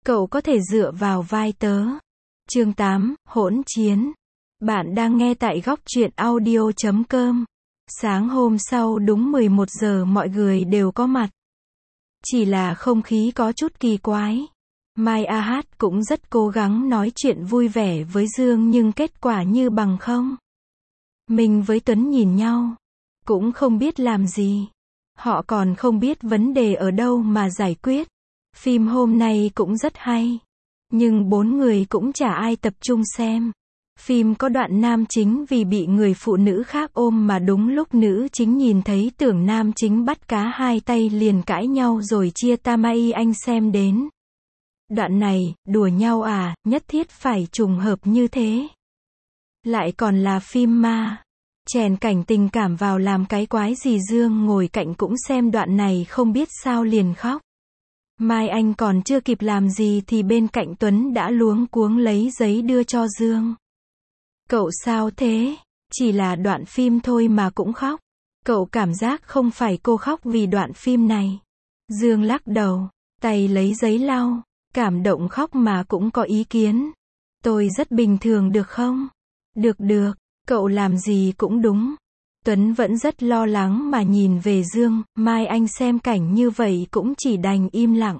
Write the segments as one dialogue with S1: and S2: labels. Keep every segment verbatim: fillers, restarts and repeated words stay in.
S1: Cậu có thể dựa vào vai tớ. Chương tám, hỗn chiến. Bạn đang nghe tại góc truyện audio chấm com. Sáng hôm sau đúng mười một giờ mọi người đều có mặt. Chỉ là không khí có chút kỳ quái. Mai A Hát cũng rất cố gắng nói chuyện vui vẻ với Dương nhưng kết quả như bằng không. Mình với Tuấn nhìn nhau. Cũng không biết làm gì. Họ còn không biết vấn đề ở đâu mà giải quyết. Phim hôm nay cũng rất hay. Nhưng bốn người cũng chả ai tập trung xem. Phim có đoạn nam chính vì bị người phụ nữ khác ôm mà đúng lúc nữ chính nhìn thấy tưởng nam chính bắt cá hai tay liền cãi nhau rồi chia Tamai anh xem đến. Đoạn này, đùa nhau à, nhất thiết phải trùng hợp như thế. Lại còn là phim ma. Chèn cảnh tình cảm vào làm cái quái gì. Dương ngồi cạnh cũng xem đoạn này không biết sao liền khóc. Mai Anh còn chưa kịp làm gì thì bên cạnh Tuấn đã luống cuống lấy giấy đưa cho Dương. Cậu sao thế? Chỉ là đoạn phim thôi mà cũng khóc. Cậu cảm giác không phải cô khóc vì đoạn phim này. Dương lắc đầu, tay lấy giấy lau, cảm động khóc mà cũng có ý kiến. Tôi rất bình thường được không? Được được, cậu làm gì cũng đúng. Tuấn vẫn rất lo lắng mà nhìn về Dương, Mai Anh xem cảnh như vậy cũng chỉ đành im lặng.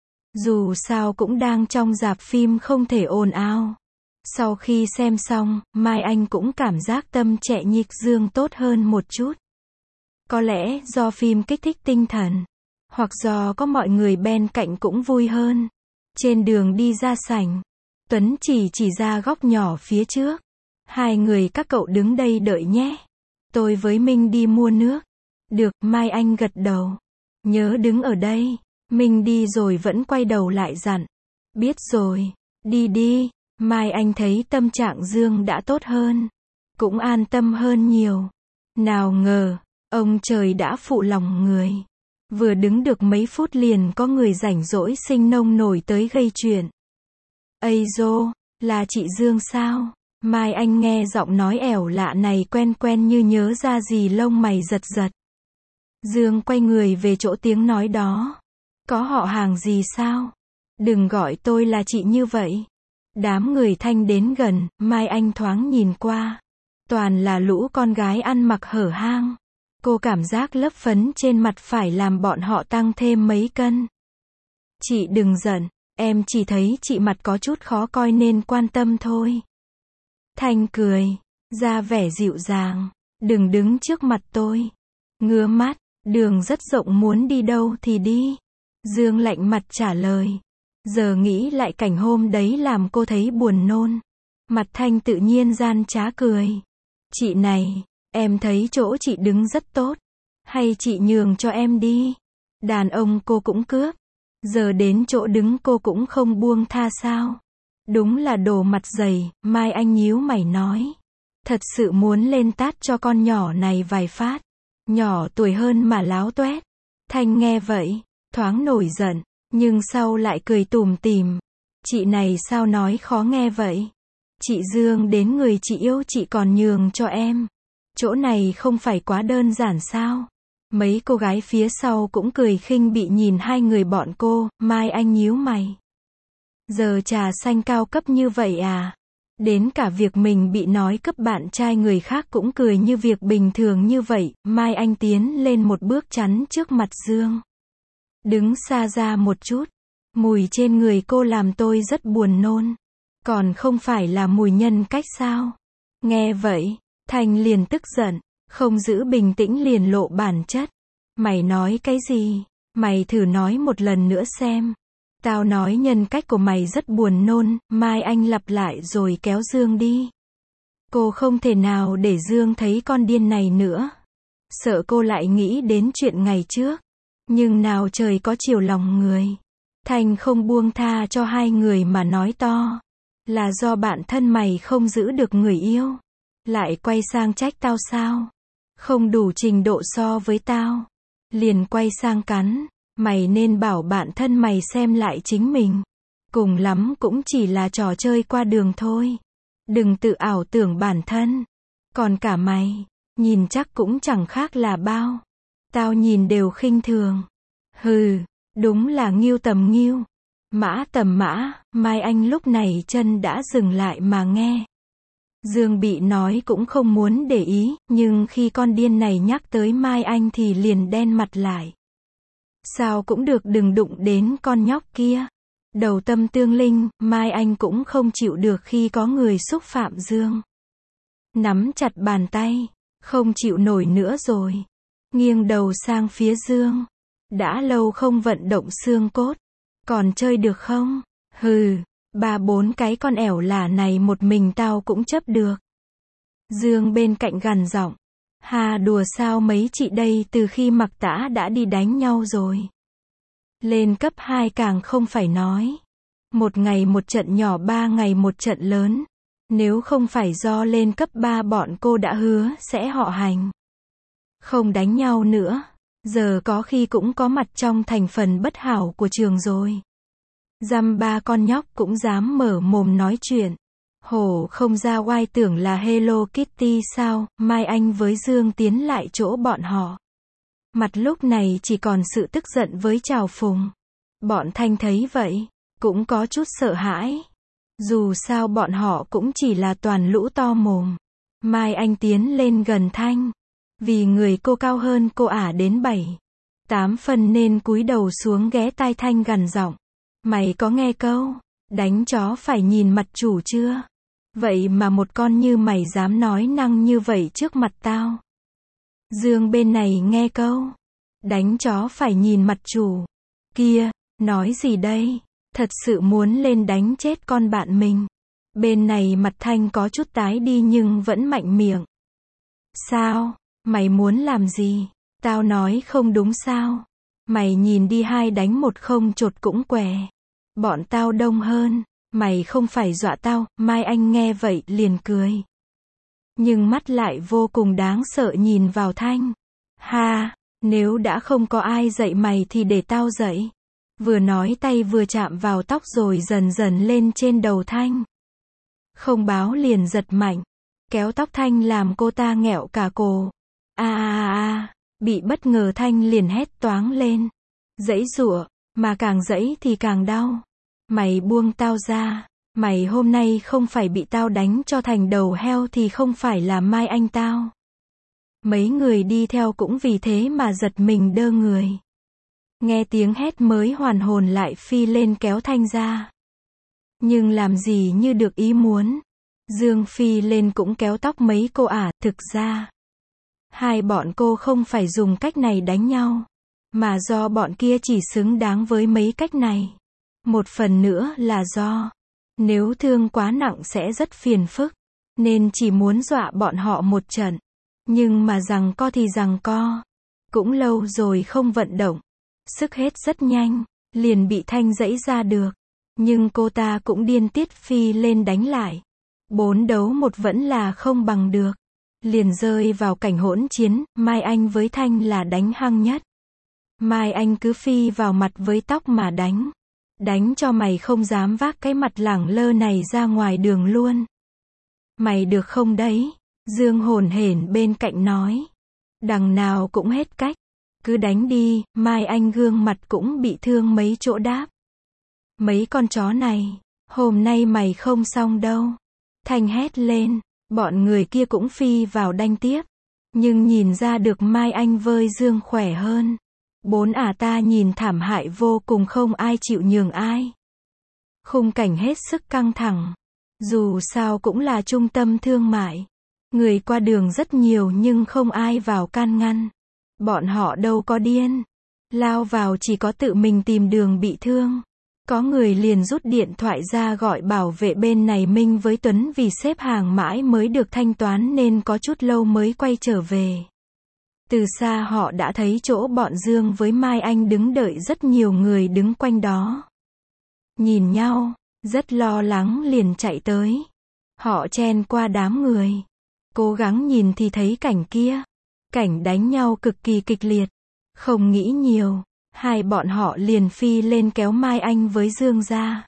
S1: Dù sao cũng đang trong rạp phim không thể ồn ào. Sau khi xem xong, Mai Anh cũng cảm giác tâm trạng nhịp Dương tốt hơn một chút. Có lẽ do phim kích thích tinh thần, hoặc do có mọi người bên cạnh cũng vui hơn. Trên đường đi ra sảnh, Tuấn chỉ chỉ ra góc nhỏ phía trước. Hai người các cậu đứng đây đợi nhé. Tôi với Minh đi mua nước. Được, Mai Anh gật đầu. Nhớ đứng ở đây. Minh đi rồi vẫn quay đầu lại dặn. Biết rồi, đi đi. Mai Anh thấy tâm trạng Dương đã tốt hơn. Cũng an tâm hơn nhiều. Nào ngờ, ông trời đã phụ lòng người. Vừa đứng được mấy phút liền có người rảnh rỗi sinh nông nổi tới gây chuyện. Ây dô, là chị Dương sao? Mai Anh nghe giọng nói ẻo lạ này quen quen như nhớ ra gì lông mày giật giật. Dương quay người về chỗ tiếng nói đó. Có họ hàng gì sao? Đừng gọi tôi là chị như vậy. Đám người thanh đến gần, Mai Anh thoáng nhìn qua. Toàn là lũ con gái ăn mặc hở hang. Cô cảm giác lớp phấn trên mặt phải làm bọn họ tăng thêm mấy cân. Chị đừng giận, em chỉ thấy chị mặt có chút khó coi nên quan tâm thôi. Thanh cười, ra vẻ dịu dàng. Đừng đứng trước mặt tôi. Ngứa mắt, đường rất rộng muốn đi đâu thì đi. Dương lạnh mặt trả lời. Giờ nghĩ lại cảnh hôm đấy làm cô thấy buồn nôn. Mặt Thanh tự nhiên gian trá cười. Chị này, em thấy chỗ chị đứng rất tốt. Hay chị nhường cho em đi. Đàn ông cô cũng cướp. Giờ đến chỗ đứng cô cũng không buông tha sao. Đúng là đồ mặt dày, Mai Anh nhíu mày nói. Thật sự muốn lên tát cho con nhỏ này vài phát. Nhỏ tuổi hơn mà láo toét. Thanh nghe vậy, thoáng nổi giận, nhưng sau lại cười tủm tỉm. Chị này sao nói khó nghe vậy? Chị Dương đến người chị yêu chị còn nhường cho em. Chỗ này không phải quá đơn giản sao? Mấy cô gái phía sau cũng cười khinh bị nhìn hai người bọn cô, Mai Anh nhíu mày. Giờ trà xanh cao cấp như vậy à? Đến cả việc mình bị nói cấp bạn trai người khác cũng cười như việc bình thường như vậy. Mai Anh tiến lên một bước chắn trước mặt Dương. Đứng xa ra một chút. Mùi trên người cô làm tôi rất buồn nôn. Còn không phải là mùi nhân cách sao? Nghe vậy, Thanh liền tức giận. Không giữ bình tĩnh liền lộ bản chất. Mày nói cái gì? Mày thử nói một lần nữa xem. Tao nói nhân cách của mày rất buồn nôn. Mai Anh lặp lại rồi kéo Dương đi. Cô không thể nào để Dương thấy con điên này nữa. Sợ cô lại nghĩ đến chuyện ngày trước. Nhưng nào trời có chiều lòng người. Thanh không buông tha cho hai người mà nói to. Là do bạn thân mày không giữ được người yêu. Lại quay sang trách tao sao? Không đủ trình độ so với tao. Liền quay sang cắn. Mày nên bảo bạn thân mày xem lại chính mình. Cùng lắm cũng chỉ là trò chơi qua đường thôi. Đừng tự ảo tưởng bản thân. Còn cả mày, nhìn chắc cũng chẳng khác là bao. Tao nhìn đều khinh thường. Hừ, đúng là nghiêu tầm nghiêu. Mã Tầm Mã, Mai Anh lúc này chân đã dừng lại mà nghe. Dương bị nói cũng không muốn để ý, nhưng khi con điên này nhắc tới Mai Anh thì liền đen mặt lại. Sao cũng được, đừng đụng đến con nhóc kia. Đầu tâm tương linh, Mai Anh cũng không chịu được khi có người xúc phạm Dương. Nắm chặt bàn tay, không chịu nổi nữa rồi. Nghiêng đầu sang phía Dương. Đã lâu không vận động xương cốt. Còn chơi được không? Hừ, ba bốn cái con ẻo lả này một mình tao cũng chấp được. Dương bên cạnh gằn giọng. Hà đùa sao, mấy chị đây từ khi mặc tã đã đi đánh nhau rồi. Lên cấp hai càng không phải nói. Một ngày một trận nhỏ, ba ngày một trận lớn. Nếu không phải do lên cấp ba bọn cô đã hứa sẽ họ hành. Không đánh nhau nữa. Giờ có khi cũng có mặt trong thành phần bất hảo của trường rồi. Dăm ba con nhóc cũng dám mở mồm nói chuyện. Hổ không ra oai, tưởng là Hello Kitty sao? Mai Anh với Dương tiến lại chỗ bọn họ. Mặt lúc này chỉ còn sự tức giận với trào phúng. Bọn Thanh thấy vậy, cũng có chút sợ hãi. Dù sao bọn họ cũng chỉ là toàn lũ to mồm. Mai Anh tiến lên gần Thanh. Vì người cô cao hơn cô ả đến bảy, tám phần nên cúi đầu xuống ghé tai Thanh gằn giọng. Mày có nghe câu, đánh chó phải nhìn mặt chủ chưa? Vậy mà một con như mày dám nói năng như vậy trước mặt tao. Dương bên này nghe câu, đánh chó phải nhìn mặt chủ. Kia, nói gì đây? Thật sự muốn lên đánh chết con bạn mình. Bên này mặt Thanh có chút tái đi nhưng vẫn mạnh miệng. Sao? Mày muốn làm gì? Tao nói không đúng sao? Mày nhìn đi, hai đánh một không chột cũng què. Bọn tao đông hơn. Mày không phải dọa tao. Mai Anh nghe vậy liền cười. Nhưng mắt lại vô cùng đáng sợ nhìn vào Thanh. Ha, nếu đã không có ai dạy mày thì để tao dạy. Vừa nói tay vừa chạm vào tóc rồi dần dần lên trên đầu Thanh. Không báo liền giật mạnh. Kéo tóc Thanh làm cô ta nghẹo cả cổ. A a a, bị bất ngờ Thanh liền hét toáng lên. Giãy giụa, mà càng giãy thì càng đau. Mày buông tao ra, mày hôm nay không phải bị tao đánh cho thành đầu heo thì không phải là Mai Anh tao. Mấy người đi theo cũng vì thế mà giật mình đơ người. Nghe tiếng hét mới hoàn hồn lại phi lên kéo Thanh ra. Nhưng làm gì như được ý muốn. Dương phi lên cũng kéo tóc mấy cô ả, thực ra. Hai bọn cô không phải dùng cách này đánh nhau, mà do bọn kia chỉ xứng đáng với mấy cách này. Một phần nữa là do, nếu thương quá nặng sẽ rất phiền phức, nên chỉ muốn dọa bọn họ một trận. Nhưng mà giằng co thì giằng co. Cũng lâu rồi không vận động. Sức hết rất nhanh, liền bị Thanh giãy ra được. Nhưng cô ta cũng điên tiết phi lên đánh lại. Bốn đấu một vẫn là không bằng được. Liền rơi vào cảnh hỗn chiến, Mai Anh với Thanh là đánh hăng nhất. Mai Anh cứ phi vào mặt với tóc mà đánh. Đánh cho mày không dám vác cái mặt lẳng lơ này ra ngoài đường luôn. Mày được không đấy? Dương hồn hển bên cạnh nói. Đằng nào cũng hết cách. Cứ đánh đi. Mai Anh gương mặt cũng bị thương mấy chỗ đáp. Mấy con chó này, hôm nay mày không xong đâu. Thanh hét lên. Bọn người kia cũng phi vào đanh tiếp. Nhưng nhìn ra được Mai Anh vơi Dương khỏe hơn. Bốn ả ta nhìn thảm hại vô cùng, không ai chịu nhường ai. Khung cảnh hết sức căng thẳng. Dù sao cũng là trung tâm thương mại. Người qua đường rất nhiều nhưng không ai vào can ngăn. Bọn họ đâu có điên. Lao vào chỉ có tự mình tìm đường bị thương. Có người liền rút điện thoại ra gọi bảo vệ bên này Minh với Tuấn, vì xếp hàng mãi mới được thanh toán nên có chút lâu mới quay trở về. Từ xa họ đã thấy chỗ bọn Dương với Mai Anh đứng đợi, rất nhiều người đứng quanh đó. Nhìn nhau, rất lo lắng liền chạy tới. Họ chen qua đám người. Cố gắng nhìn thì thấy cảnh kia. Cảnh đánh nhau cực kỳ kịch liệt. Không nghĩ nhiều. Hai bọn họ liền phi lên kéo Mai Anh với Dương ra.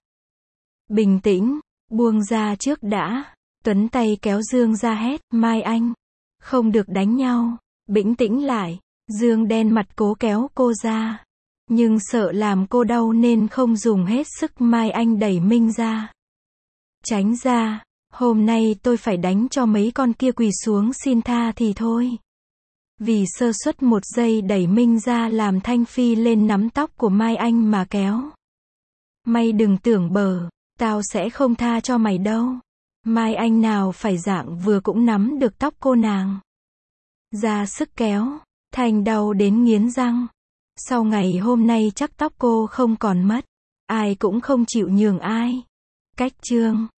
S1: Bình tĩnh, buông ra trước đã. Tuấn tay kéo Dương ra hét, Mai Anh, không được đánh nhau, bình tĩnh lại. Dương đen mặt cố kéo cô ra. Nhưng sợ làm cô đau nên không dùng hết sức, Mai Anh đẩy Minh ra. Tránh ra, hôm nay tôi phải đánh cho mấy con kia quỳ xuống xin tha thì thôi. Vì sơ suất một giây đẩy Minh ra làm Thanh Phi lên nắm tóc của Mai Anh mà kéo. Mày đừng tưởng bờ, tao sẽ không tha cho mày đâu. Mai Anh nào phải dạng vừa cũng nắm được tóc cô nàng. Ra sức kéo, Thanh đau đến nghiến răng. Sau ngày hôm nay chắc tóc cô không còn mất. Ai cũng không chịu nhường ai. Cách chương